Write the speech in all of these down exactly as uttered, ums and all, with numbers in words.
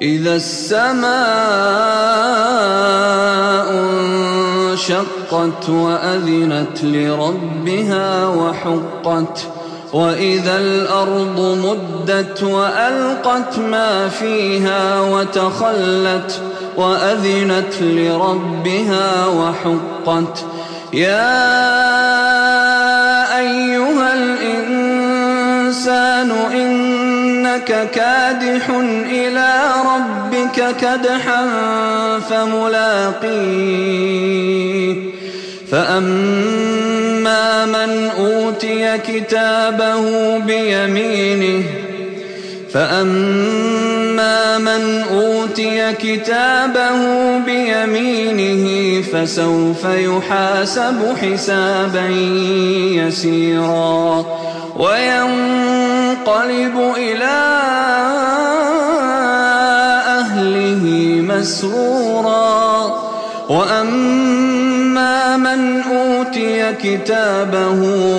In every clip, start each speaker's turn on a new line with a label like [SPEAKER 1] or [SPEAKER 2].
[SPEAKER 1] إذا السماء انشقت وأذنت لربها وحقت وإذا الأرض مدت وألقت ما فيها وتخلت وأذنت لربها وحقت يا أيها الإنسان إنك كادح إلى ربك كدحا فملاقيه فأما من أوتي كتابه بيمينه فأما من أوتي كتابه بيمينه فسوف يحاسب حسابا يسيرا وينقلب إلى أهله مسرورا وأما من أوتي كتابه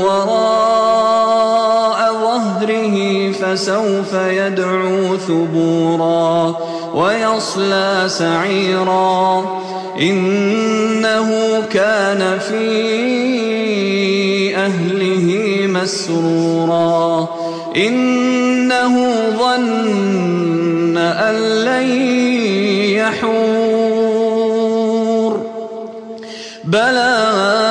[SPEAKER 1] وراء ظهره فسوف يدعو ثبورا ويصلى سعيرا إنه كان في أهله مسرورا إنه ظن أن لن يحور بلى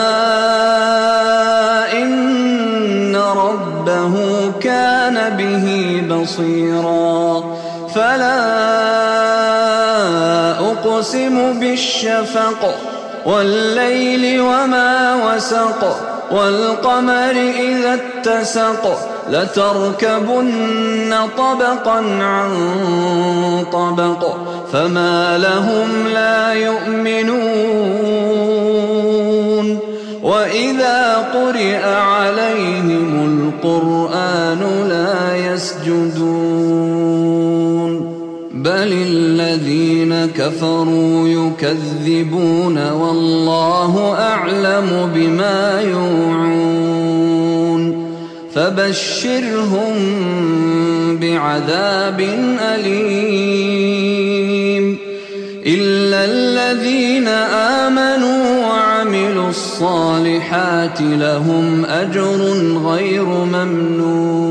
[SPEAKER 1] إن ربه كان به بصيرا فلا أقسم بالشفق والليل وما وسق والقمر إذا اتسق لتركبن طبقا عن طبق فما لهم لا يؤمنون وإذا قرئ عليهم القرآن لا يسجدون بل الذين كفروا يكذبون والله أعلم بما يوعون فبشرهم بعذاب أليم إلا الذين آمنوا وعملوا الصالحات لهم أجر غير ممنون